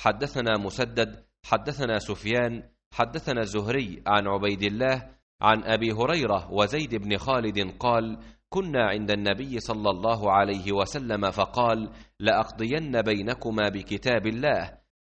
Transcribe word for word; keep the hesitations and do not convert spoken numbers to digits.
حدثنا مسدد حدثنا سفيان حدثنا الزهري عن عبيد الله عن أبي هريرة وزيد بن خالد قال: كنا عند النبي صلى الله عليه وسلم فقال: لأقضين بينكما بكتاب الله.